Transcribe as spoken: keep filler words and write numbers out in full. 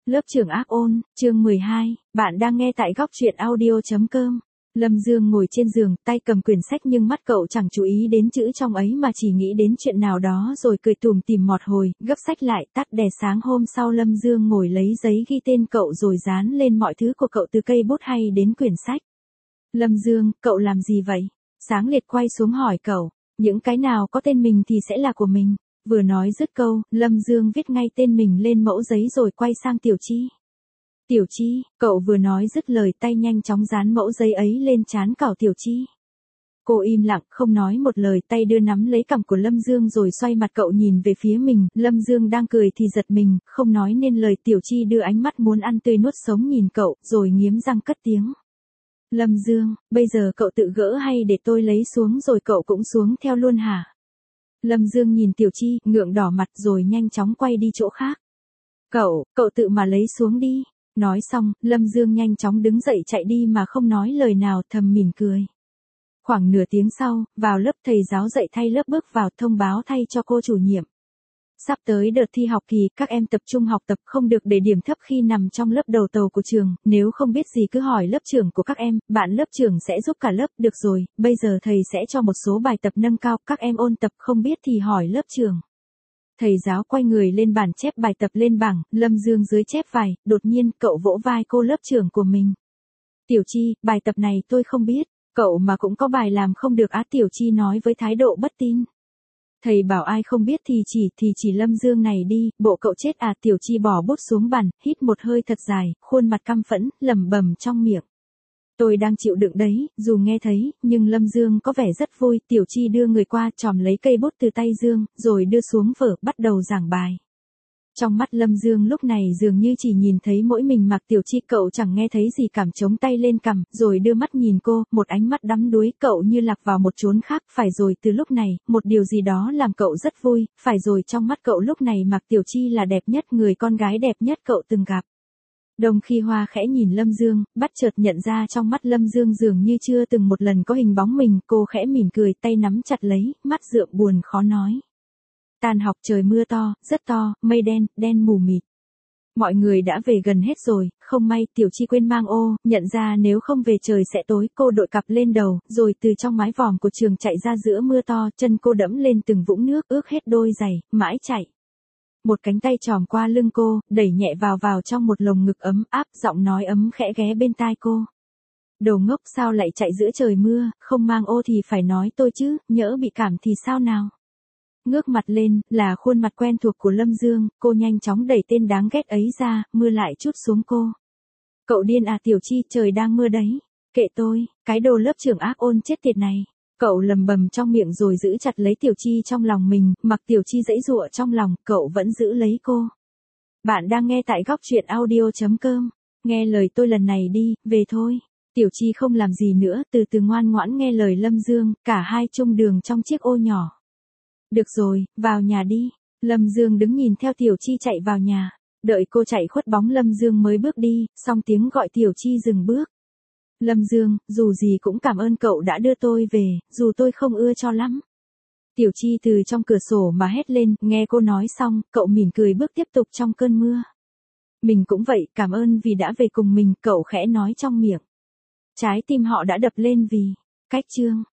Lớp trưởng ác ôn, chương mười hai, bạn đang nghe tại góc truyện audio.com. Lâm Dương ngồi trên giường, tay cầm quyển sách nhưng mắt cậu chẳng chú ý đến chữ trong ấy mà chỉ nghĩ đến chuyện nào đó rồi cười tủm tỉm một hồi, gấp sách lại, tắt đèn. Sáng hôm sau Lâm Dương ngồi lấy giấy ghi tên cậu rồi dán lên mọi thứ của cậu từ cây bút hay đến quyển sách. Lâm Dương, cậu làm gì vậy? Sáng Liệt quay xuống hỏi cậu, những cái nào có tên mình thì sẽ là của mình. Vừa nói dứt câu, Lâm Dương viết ngay tên mình lên mẫu giấy rồi quay sang Tiểu Chi. Tiểu Chi, cậu vừa nói dứt lời tay nhanh chóng dán mẫu giấy ấy lên trán cậu Tiểu Chi. Cô im lặng, không nói một lời, tay đưa nắm lấy cằm của Lâm Dương rồi xoay mặt cậu nhìn về phía mình. Lâm Dương đang cười thì giật mình, không nói nên lời. Tiểu Chi đưa ánh mắt muốn ăn tươi nuốt sống nhìn cậu, rồi nghiến răng cất tiếng. Lâm Dương, bây giờ cậu tự gỡ hay để tôi lấy xuống rồi cậu cũng xuống theo luôn hả? Lâm Dương nhìn Tiểu Chi, ngượng đỏ mặt rồi nhanh chóng quay đi chỗ khác. Cậu, cậu tự mà lấy xuống đi. Nói xong, Lâm Dương nhanh chóng đứng dậy chạy đi mà không nói lời nào, thầm mỉm cười. Khoảng nửa tiếng sau, vào lớp thầy giáo dạy thay lớp bước vào thông báo thay cho cô chủ nhiệm. Sắp tới đợt thi học kỳ, các em tập trung học tập, không được để điểm thấp khi nằm trong lớp đầu tàu của trường, nếu không biết gì cứ hỏi lớp trưởng của các em, bạn lớp trưởng sẽ giúp cả lớp. Được rồi, bây giờ thầy sẽ cho một số bài tập nâng cao, các em ôn tập, không biết thì hỏi lớp trưởng. Thầy giáo quay người lên bàn chép bài tập lên bảng, Lâm Dương dưới chép vài, đột nhiên cậu vỗ vai cô lớp trưởng của mình. Tiểu Chi, bài tập này tôi không biết, cậu mà cũng có bài làm không được á? Tiểu Chi nói với thái độ bất tin. Thầy bảo ai không biết thì chỉ, thì chỉ Lâm Dương này đi, bộ cậu chết à? Tiểu Chi bỏ bút xuống bàn, hít một hơi thật dài, khuôn mặt căm phẫn, lẩm bẩm trong miệng. Tôi đang chịu đựng đấy, dù nghe thấy, nhưng Lâm Dương có vẻ rất vui. Tiểu Chi đưa người qua, chòm lấy cây bút từ tay Dương, rồi đưa xuống vở, bắt đầu giảng bài. Trong mắt Lâm Dương lúc này dường như chỉ nhìn thấy mỗi mình mặc Tiểu Chi, cậu chẳng nghe thấy gì, cảm chống tay lên cằm, rồi đưa mắt nhìn cô, một ánh mắt đắm đuối, cậu như lạc vào một chốn khác. Phải rồi, từ lúc này, một điều gì đó làm cậu rất vui, phải rồi, trong mắt cậu lúc này mặc Tiểu Chi là đẹp nhất, người con gái đẹp nhất cậu từng gặp. Đồng khi Hoa khẽ nhìn Lâm Dương, bắt chợt nhận ra trong mắt Lâm Dương dường như chưa từng một lần có hình bóng mình, cô khẽ mỉm cười, tay nắm chặt lấy, mắt dượng buồn khó nói. Tan học trời mưa to, rất to, mây đen, đen mù mịt. Mọi người đã về gần hết rồi, không may Tiểu Chi quên mang ô, nhận ra nếu không về trời sẽ tối, cô đội cặp lên đầu, rồi từ trong mái vòm của trường chạy ra giữa mưa to, chân cô đẫm lên từng vũng nước, ướt hết đôi giày, mãi chạy. Một cánh tay tròm qua lưng cô, đẩy nhẹ vào vào trong một lồng ngực ấm áp, giọng nói ấm khẽ ghé bên tai cô. Đồ ngốc, sao lại chạy giữa trời mưa, không mang ô thì phải nói tôi chứ, nhỡ bị cảm thì sao nào? Ngước mặt lên, là khuôn mặt quen thuộc của Lâm Dương, cô nhanh chóng đẩy tên đáng ghét ấy ra, mưa lại trút xuống cô. Cậu điên à? Tiểu Chi, trời đang mưa đấy. Kệ tôi, cái đồ lớp trưởng ác ôn chết tiệt này. Cậu lầm bầm trong miệng rồi giữ chặt lấy Tiểu Chi trong lòng mình, mặc Tiểu Chi giãy giụa trong lòng, cậu vẫn giữ lấy cô. Bạn đang nghe tại góc truyện audio.com. Nghe lời tôi lần này đi, về thôi. Tiểu Chi không làm gì nữa, từ từ ngoan ngoãn nghe lời Lâm Dương, cả hai chung đường trong chiếc ô nhỏ. Được rồi, vào nhà đi. Lâm Dương đứng nhìn theo Tiểu Chi chạy vào nhà. Đợi cô chạy khuất bóng Lâm Dương mới bước đi, xong tiếng gọi Tiểu Chi dừng bước. Lâm Dương, dù gì cũng cảm ơn cậu đã đưa tôi về, dù tôi không ưa cho lắm. Tiểu Chi từ trong cửa sổ mà hét lên, nghe cô nói xong, cậu mỉm cười bước tiếp tục trong cơn mưa. Mình cũng vậy, cảm ơn vì đã về cùng mình, cậu khẽ nói trong miệng. Trái tim họ đã đập lên vì cách chương.